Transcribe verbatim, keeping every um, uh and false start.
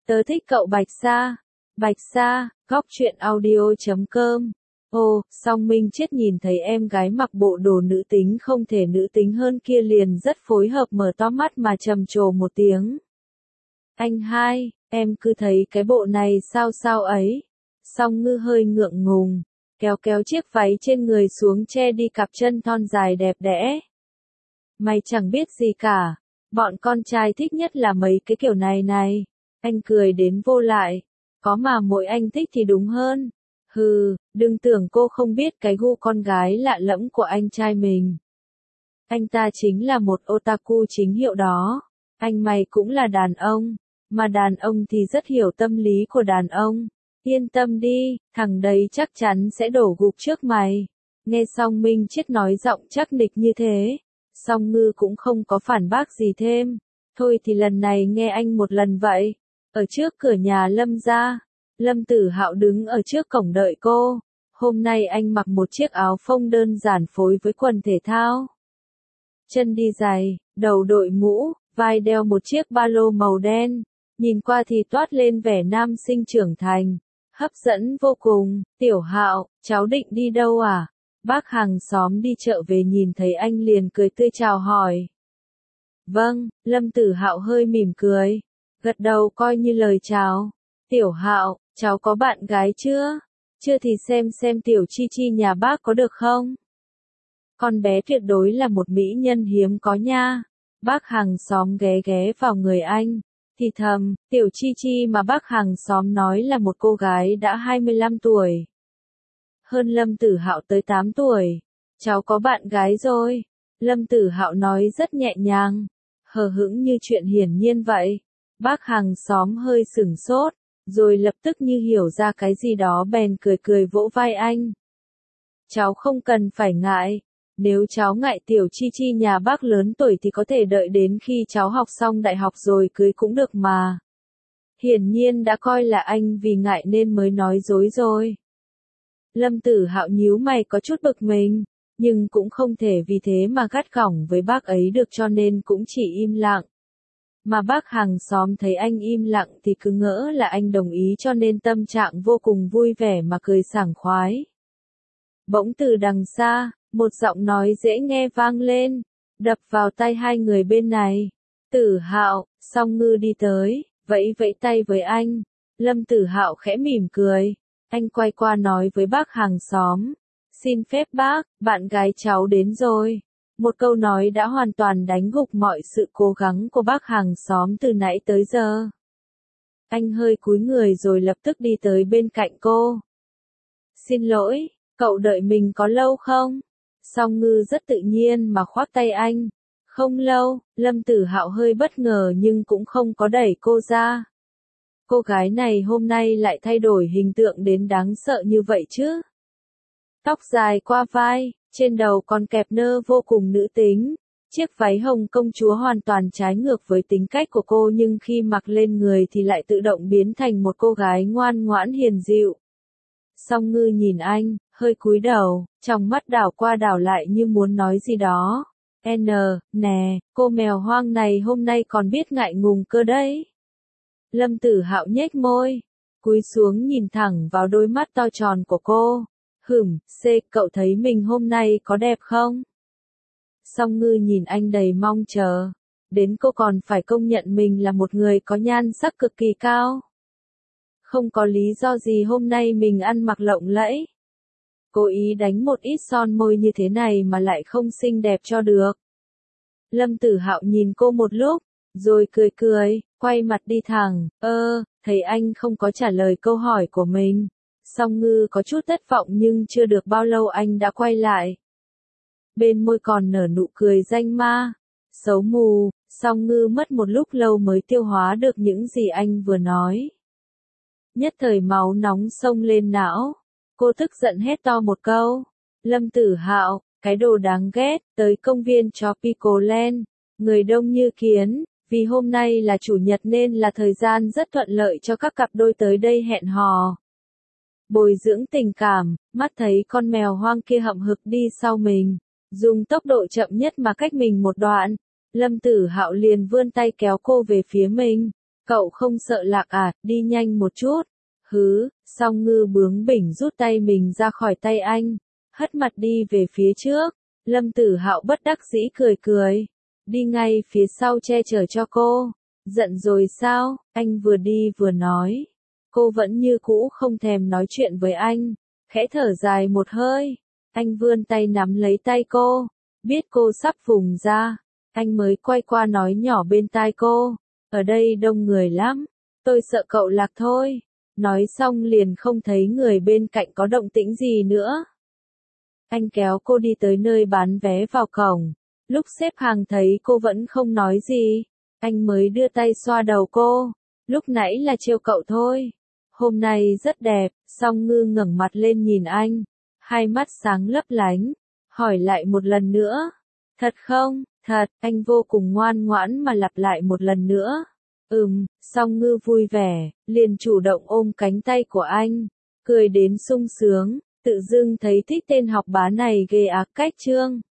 Tớ thích cậu Bạch Sa. Bạch Sa, góc truyện audio chấm com. Ồ, Song Minh Chết nhìn thấy em gái mặc bộ đồ nữ tính không thể nữ tính hơn kia liền rất phối hợp mở to mắt mà trầm trồ một tiếng. Anh hai, em cứ thấy cái bộ này sao sao ấy. Song Ngư hơi ngượng ngùng, kéo kéo chiếc váy trên người xuống che đi cặp chân thon dài đẹp đẽ. Mày chẳng biết gì cả, bọn con trai thích nhất là mấy cái kiểu này này. Anh cười đến vô lại, có mà mỗi anh thích thì đúng hơn. Hừ, đừng tưởng cô không biết cái gu con gái lạ lẫm của anh trai mình. Anh ta chính là một otaku chính hiệu đó. Anh mày cũng là đàn ông, mà đàn ông thì rất hiểu tâm lý của đàn ông. Yên tâm đi, thằng đấy chắc chắn sẽ đổ gục trước mày. Nghe Song Minh Chết nói giọng chắc nịch như thế, Song Ngư cũng không có phản bác gì thêm. Thôi thì lần này nghe anh một lần vậy. Ở trước cửa nhà Lâm gia, Lâm Tử Hạo đứng ở trước cổng đợi cô. Hôm nay anh mặc một chiếc áo phông đơn giản phối với quần thể thao. Chân đi giày, đầu đội mũ, vai đeo một chiếc ba lô màu đen. Nhìn qua thì toát lên vẻ nam sinh trưởng thành, hấp dẫn vô cùng. Tiểu Hạo, cháu định đi đâu à? Bác hàng xóm đi chợ về nhìn thấy anh liền cười tươi chào hỏi. Vâng, Lâm Tử Hạo hơi mỉm cười, gật đầu coi như lời chào. Tiểu Hạo, cháu có bạn gái chưa? Chưa thì xem xem Tiểu Chi Chi nhà bác có được không? Con bé tuyệt đối là một mỹ nhân hiếm có nha. Bác hàng xóm ghé ghé vào người anh, thì thầm, Tiểu Chi Chi mà bác hàng xóm nói là một cô gái đã hai mươi lăm tuổi. Hơn Lâm Tử Hạo tới tám tuổi. Cháu có bạn gái rồi. Lâm Tử Hạo nói rất nhẹ nhàng, hờ hững như chuyện hiển nhiên vậy. Bác hàng xóm hơi sửng sốt, rồi lập tức như hiểu ra cái gì đó bèn cười cười vỗ vai anh. Cháu không cần phải ngại. Nếu cháu ngại Tiểu Chi Chi nhà bác lớn tuổi thì có thể đợi đến khi cháu học xong đại học rồi cưới cũng được mà. Hiển nhiên đã coi là anh vì ngại nên mới nói dối rồi. Lâm Tử Hạo nhíu mày có chút bực mình, nhưng cũng không thể vì thế mà gắt gỏng với bác ấy được cho nên cũng chỉ im lặng. Mà bác hàng xóm thấy anh im lặng thì cứ ngỡ là anh đồng ý cho nên tâm trạng vô cùng vui vẻ mà cười sảng khoái. Bỗng từ đằng xa, một giọng nói dễ nghe vang lên, đập vào tai hai người bên này. Tử Hạo, Song Ngư đi tới, vẫy vẫy tay với anh. Lâm Tử Hạo khẽ mỉm cười, anh quay qua nói với bác hàng xóm. Xin phép bác, bạn gái cháu đến rồi. Một câu nói đã hoàn toàn đánh gục mọi sự cố gắng của bác hàng xóm từ nãy tới giờ. Anh hơi cúi người rồi lập tức đi tới bên cạnh cô. Xin lỗi, cậu đợi mình có lâu không? Song Ngư rất tự nhiên mà khoác tay anh. Không lâu. Lâm Tử Hạo hơi bất ngờ nhưng cũng không có đẩy cô ra. Cô gái này hôm nay lại thay đổi hình tượng đến đáng sợ như vậy chứ? Tóc dài qua vai, trên đầu còn kẹp nơ vô cùng nữ tính. Chiếc váy hồng công chúa hoàn toàn trái ngược với tính cách của cô nhưng khi mặc lên người thì lại tự động biến thành một cô gái ngoan ngoãn hiền dịu. Song Ngư nhìn anh, hơi cúi đầu, trong mắt đảo qua đảo lại như muốn nói gì đó. N, nè, cô mèo hoang này hôm nay còn biết ngại ngùng cơ đấy. Lâm Tử Hạo nhếch môi, cúi xuống nhìn thẳng vào đôi mắt to tròn của cô. Hửm, C, cậu thấy mình hôm nay có đẹp không? Song Ngư nhìn anh đầy mong chờ. Đến cô còn phải công nhận mình là một người có nhan sắc cực kỳ cao. Không có lý do gì hôm nay mình ăn mặc lộng lẫy. Cố ý đánh một ít son môi như thế này mà lại không xinh đẹp cho được. Lâm Tử Hạo nhìn cô một lúc, rồi cười cười, quay mặt đi thẳng. Ơ, thấy anh không có trả lời câu hỏi của mình. Song Ngư có chút thất vọng nhưng chưa được bao lâu anh đã quay lại. Bên môi còn nở nụ cười danh ma. Xấu mù. Song Ngư mất một lúc lâu mới tiêu hóa được những gì anh vừa nói. Nhất thời máu nóng xông lên não. Cô tức giận hét to một câu. Lâm Tử Hạo, cái đồ đáng ghét, tới công viên Tropical Land. Người đông như kiến, vì hôm nay là chủ nhật nên là thời gian rất thuận lợi cho các cặp đôi tới đây hẹn hò. Bồi dưỡng tình cảm, mắt thấy con mèo hoang kia hậm hực đi sau mình. Dùng tốc độ chậm nhất mà cách mình một đoạn. Lâm Tử Hạo liền vươn tay kéo cô về phía mình. Cậu không sợ lạc à, đi nhanh một chút. Hứ, Song Ngư bướng bỉnh rút tay mình ra khỏi tay anh, hất mặt đi về phía trước. Lâm Tử Hạo bất đắc dĩ cười cười, đi ngay phía sau che chở cho cô. Giận rồi sao? Anh vừa đi vừa nói. Cô vẫn như cũ không thèm nói chuyện với anh, khẽ thở dài một hơi. Anh vươn tay nắm lấy tay cô, biết cô sắp vùng ra, anh mới quay qua nói nhỏ bên tai cô, ở đây đông người lắm, tôi sợ cậu lạc thôi. Nói xong liền không thấy người bên cạnh có động tĩnh gì nữa. Anh kéo cô đi tới nơi bán vé vào cổng, lúc xếp hàng thấy cô vẫn không nói gì, anh mới đưa tay xoa đầu cô, lúc nãy là trêu cậu thôi. Hôm nay rất đẹp. Song Ngư ngẩng mặt lên nhìn anh, hai mắt sáng lấp lánh, hỏi lại một lần nữa. Thật không? Thật, anh vô cùng ngoan ngoãn mà lặp lại một lần nữa. Ừm, Song Ngư vui vẻ, liền chủ động ôm cánh tay của anh, cười đến sung sướng, tự dưng thấy thích tên học bá này ghê ác cách trương.